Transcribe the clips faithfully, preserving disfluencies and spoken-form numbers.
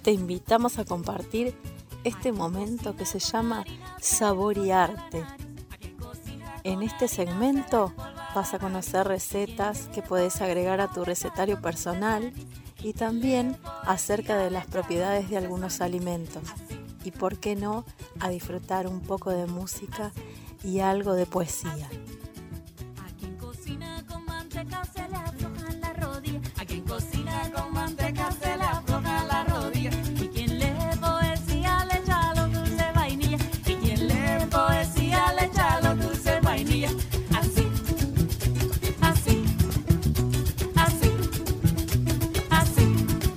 te invitamos a compartir este momento que se llama Saborearte. En este segmento vas a conocer recetas que puedes agregar a tu recetario personal y también acerca de las propiedades de algunos alimentos. Y por qué no, a disfrutar un poco de música y algo de poesía. A quien cocina con manteca se le afloja la rodilla. A quien cocina con manteca se le afloja la rodilla. Y quien lee poesía le echa los dulces vainilla. Y quien lee poesía le echa los dulces vainilla. Así, así, así, así.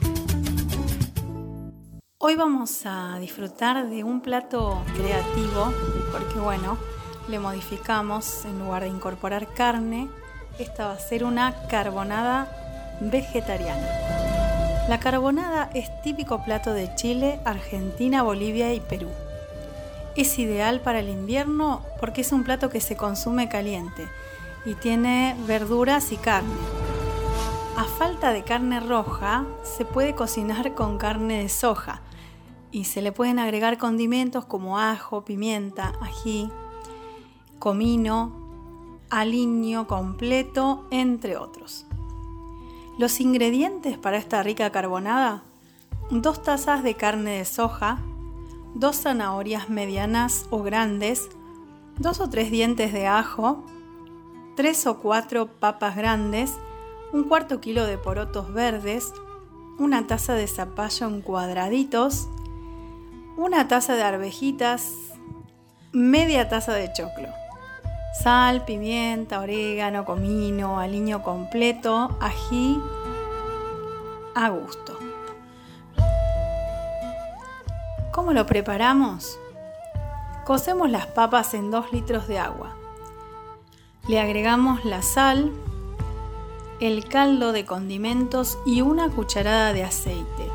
Hoy vamos a disfrutar de un plato creativo porque bueno, le modificamos, en lugar de incorporar carne, esta va a ser una carbonada vegetariana. La carbonada es típico plato de Chile, Argentina, Bolivia y Perú. Es ideal para el invierno porque es un plato que se consume caliente y tiene verduras y carne. A falta de carne roja, se puede cocinar con carne de soja y se le pueden agregar condimentos como ajo, pimienta, ají, comino, aliño completo, entre otros. Los ingredientes para esta rica carbonada: dos tazas de carne de soja, dos zanahorias medianas o grandes, dos o tres dientes de ajo, tres o cuatro papas grandes, un cuarto kilo de porotos verdes, una taza de zapallo en cuadraditos, una taza de arvejitas, media taza de choclo. Sal, pimienta, orégano, comino, aliño completo, ají a gusto. ¿Cómo lo preparamos? Cocemos las papas en dos litros de agua. Le agregamos la sal, el caldo de condimentos y una cucharada de aceite.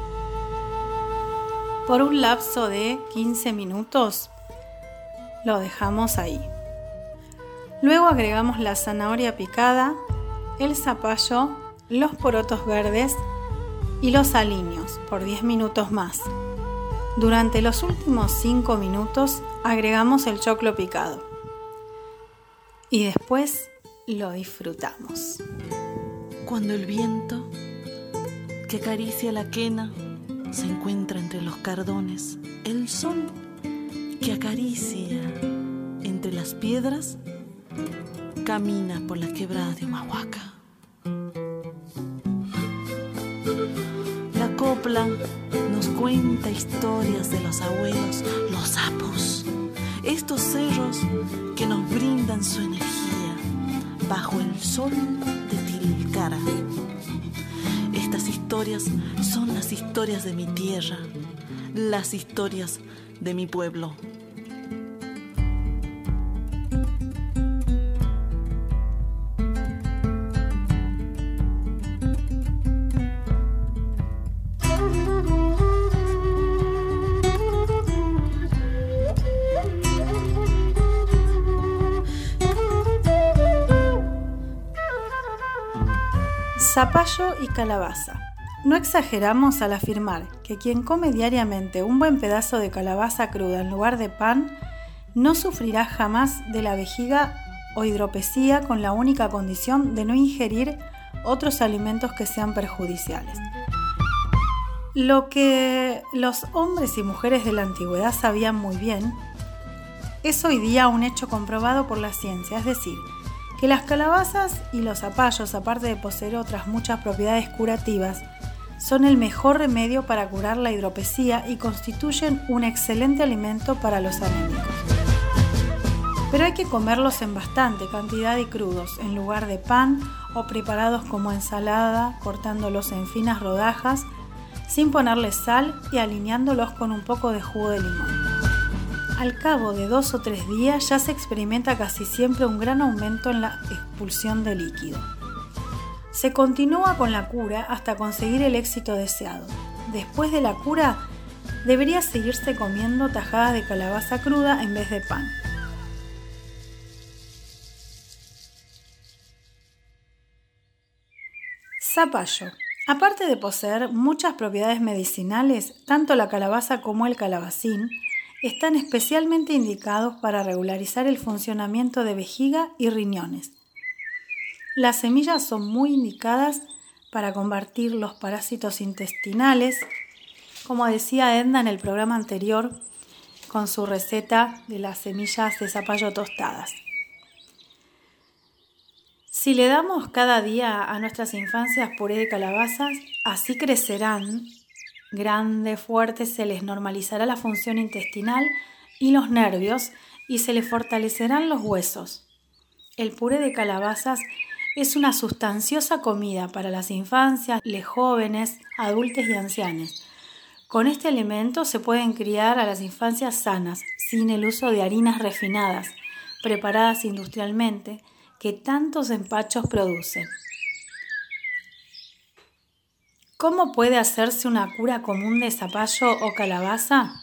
Por un lapso de quince minutos lo dejamos ahí. Luego agregamos la zanahoria picada, el zapallo, los porotos verdes y los aliños por diez minutos más. Durante los últimos cinco minutos agregamos el choclo picado y después lo disfrutamos. Cuando el viento que acaricia la quena se encuentra entre los cardones, el sol que acaricia entre las piedras camina por la quebrada de Humahuaca. La copla nos cuenta historias de los abuelos, los sapos, estos cerros que nos brindan su energía bajo el sol de Tilcara. Estas historias son las historias de mi tierra, las historias de mi pueblo. Zapallo y calabaza. No exageramos al afirmar que quien come diariamente un buen pedazo de calabaza cruda en lugar de pan no sufrirá jamás de la vejiga o hidropesía, con la única condición de no ingerir otros alimentos que sean perjudiciales. Lo que los hombres y mujeres de la antigüedad sabían muy bien es hoy día un hecho comprobado por la ciencia, es decir, que las calabazas y los zapallos, aparte de poseer otras muchas propiedades curativas, son el mejor remedio para curar la hidropesía y constituyen un excelente alimento para los anémicos. Pero hay que comerlos en bastante cantidad y crudos, en lugar de pan o preparados como ensalada, cortándolos en finas rodajas, sin ponerles sal y alineándolos con un poco de jugo de limón. Al cabo de dos o tres días ya se experimenta casi siempre un gran aumento en la expulsión de líquido. Se continúa con la cura hasta conseguir el éxito deseado. Después de la cura, debería seguirse comiendo tajadas de calabaza cruda en vez de pan. Zapallo. Aparte de poseer muchas propiedades medicinales, tanto la calabaza como el calabacín están especialmente indicados para regularizar el funcionamiento de vejiga y riñones. Las semillas son muy indicadas para combatir los parásitos intestinales, como decía Edna en el programa anterior con su receta de las semillas de zapallo tostadas. Si le damos cada día a nuestras infancias puré de calabazas, así crecerán grandes, fuertes, se les normalizará la función intestinal y los nervios y se les fortalecerán los huesos. El puré de calabazas es una sustanciosa comida para las infancias, los jóvenes, adultos y ancianos. Con este alimento se pueden criar a las infancias sanas, sin el uso de harinas refinadas, preparadas industrialmente, que tantos empachos producen. ¿Cómo puede hacerse una cura común de zapallo o calabaza?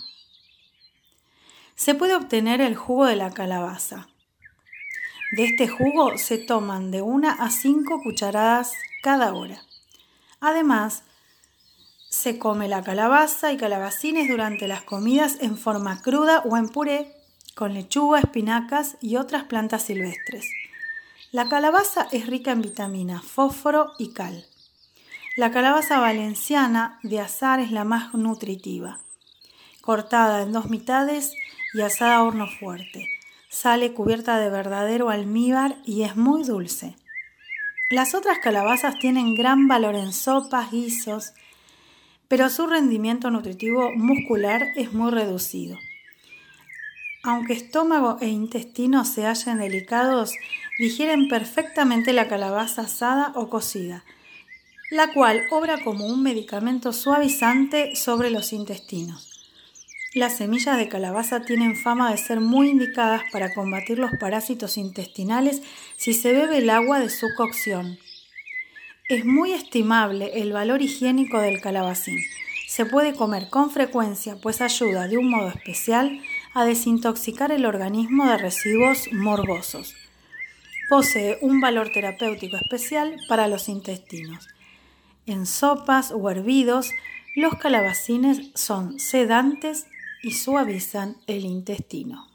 Se puede obtener el jugo de la calabaza. De este jugo se toman de una a cinco cucharadas cada hora. Además, se come la calabaza y calabacines durante las comidas en forma cruda o en puré, con lechuga, espinacas y otras plantas silvestres. La calabaza es rica en vitaminas, fósforo y cal. La calabaza valenciana de azar es la más nutritiva. Cortada en dos mitades y asada a horno fuerte. Sale cubierta de verdadero almíbar y es muy dulce. Las otras calabazas tienen gran valor en sopas, guisos, pero su rendimiento nutritivo muscular es muy reducido. Aunque estómago e intestino se hallen delicados, digieren perfectamente la calabaza asada o cocida, la cual obra como un medicamento suavizante sobre los intestinos. Las semillas de calabaza tienen fama de ser muy indicadas para combatir los parásitos intestinales si se bebe el agua de su cocción. Es muy estimable el valor higiénico del calabacín. Se puede comer con frecuencia, pues ayuda de un modo especial a desintoxicar el organismo de residuos morbosos. Posee un valor terapéutico especial para los intestinos. En sopas o hervidos, los calabacines son sedantes y suavizan el intestino.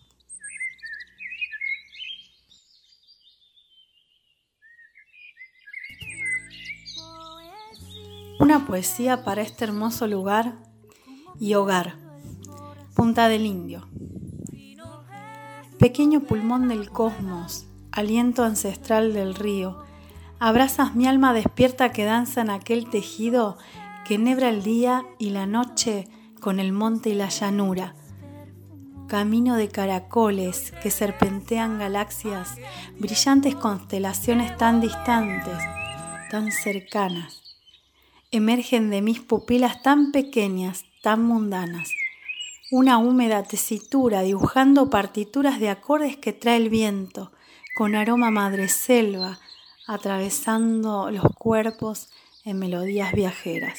Una poesía para este hermoso lugar y hogar, Punta del Indio. Pequeño pulmón del cosmos, aliento ancestral del río, abrazas mi alma despierta que danza en aquel tejido que enhebra el día y la noche con el monte y la llanura. Camino de caracoles que serpentean galaxias, brillantes constelaciones tan distantes, tan cercanas. Emergen de mis pupilas tan pequeñas, tan mundanas. Una húmeda tesitura dibujando partituras de acordes que trae el viento, con aroma madreselva, atravesando los cuerpos en melodías viajeras.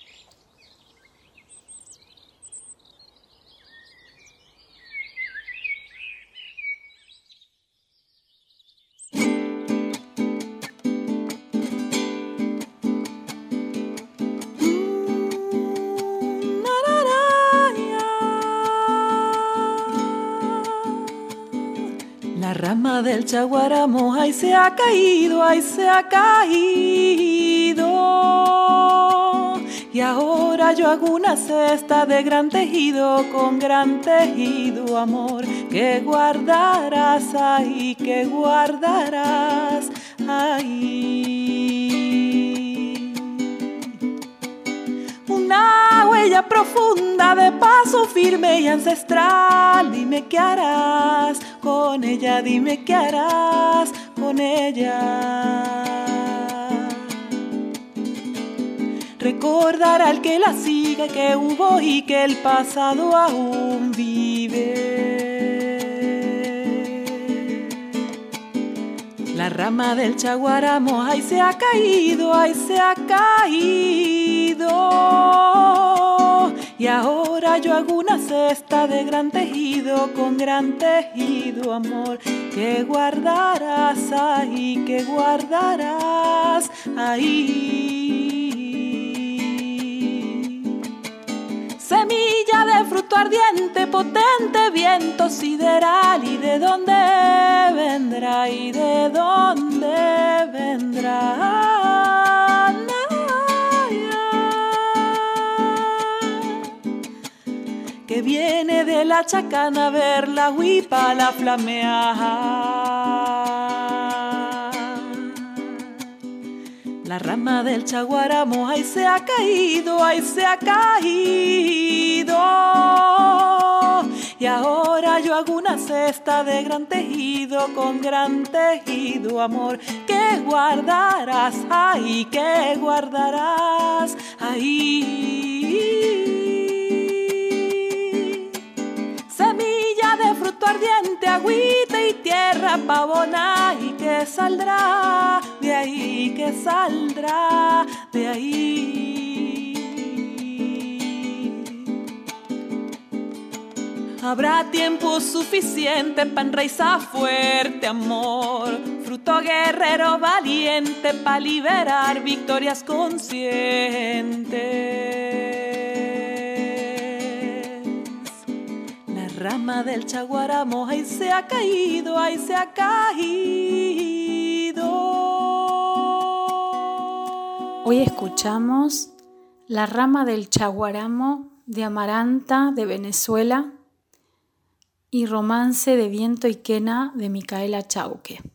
La rama del chaguaramo, ay se ha caído, ay se ha caído. Y ahora yo hago una cesta de gran tejido, con gran tejido, amor, que guardarás ahí, que guardarás ahí. Una huella profunda de paso firme y ancestral. Dime qué harás con ella, dime qué harás con ella. Recordar al que la siga, que hubo y que el pasado aún vive. La rama del chaguaramo, ay se ha caído, ay se ha caído. Y ahora yo hago una cesta de gran tejido, con gran tejido, amor, que guardarás ahí, que guardarás ahí. ardiente, potente viento sideral. ¿Y de dónde vendrá? ¿Y de dónde vendrá? Que viene de la chacana a ver la huipa, la flamear. La rama del chaguaramo, ahí se ha caído, ahí se ha caído. Y ahora yo hago una cesta de gran tejido, con gran tejido, amor, que guardarás, ay, que guardarás, ahí. Semilla de fruto ardiente, agüita y tierra pavona, y que saldrá de ahí, que saldrá de ahí. Habrá tiempo suficiente para enraizar fuerte amor, fruto guerrero valiente para liberar victorias conscientes. Rama del chaguaramo, ahí se ha caído, ahí se ha caído. Hoy escuchamos La rama del chaguaramo de Amaranta de Venezuela y Romance de viento y quena de Micaela Chauque.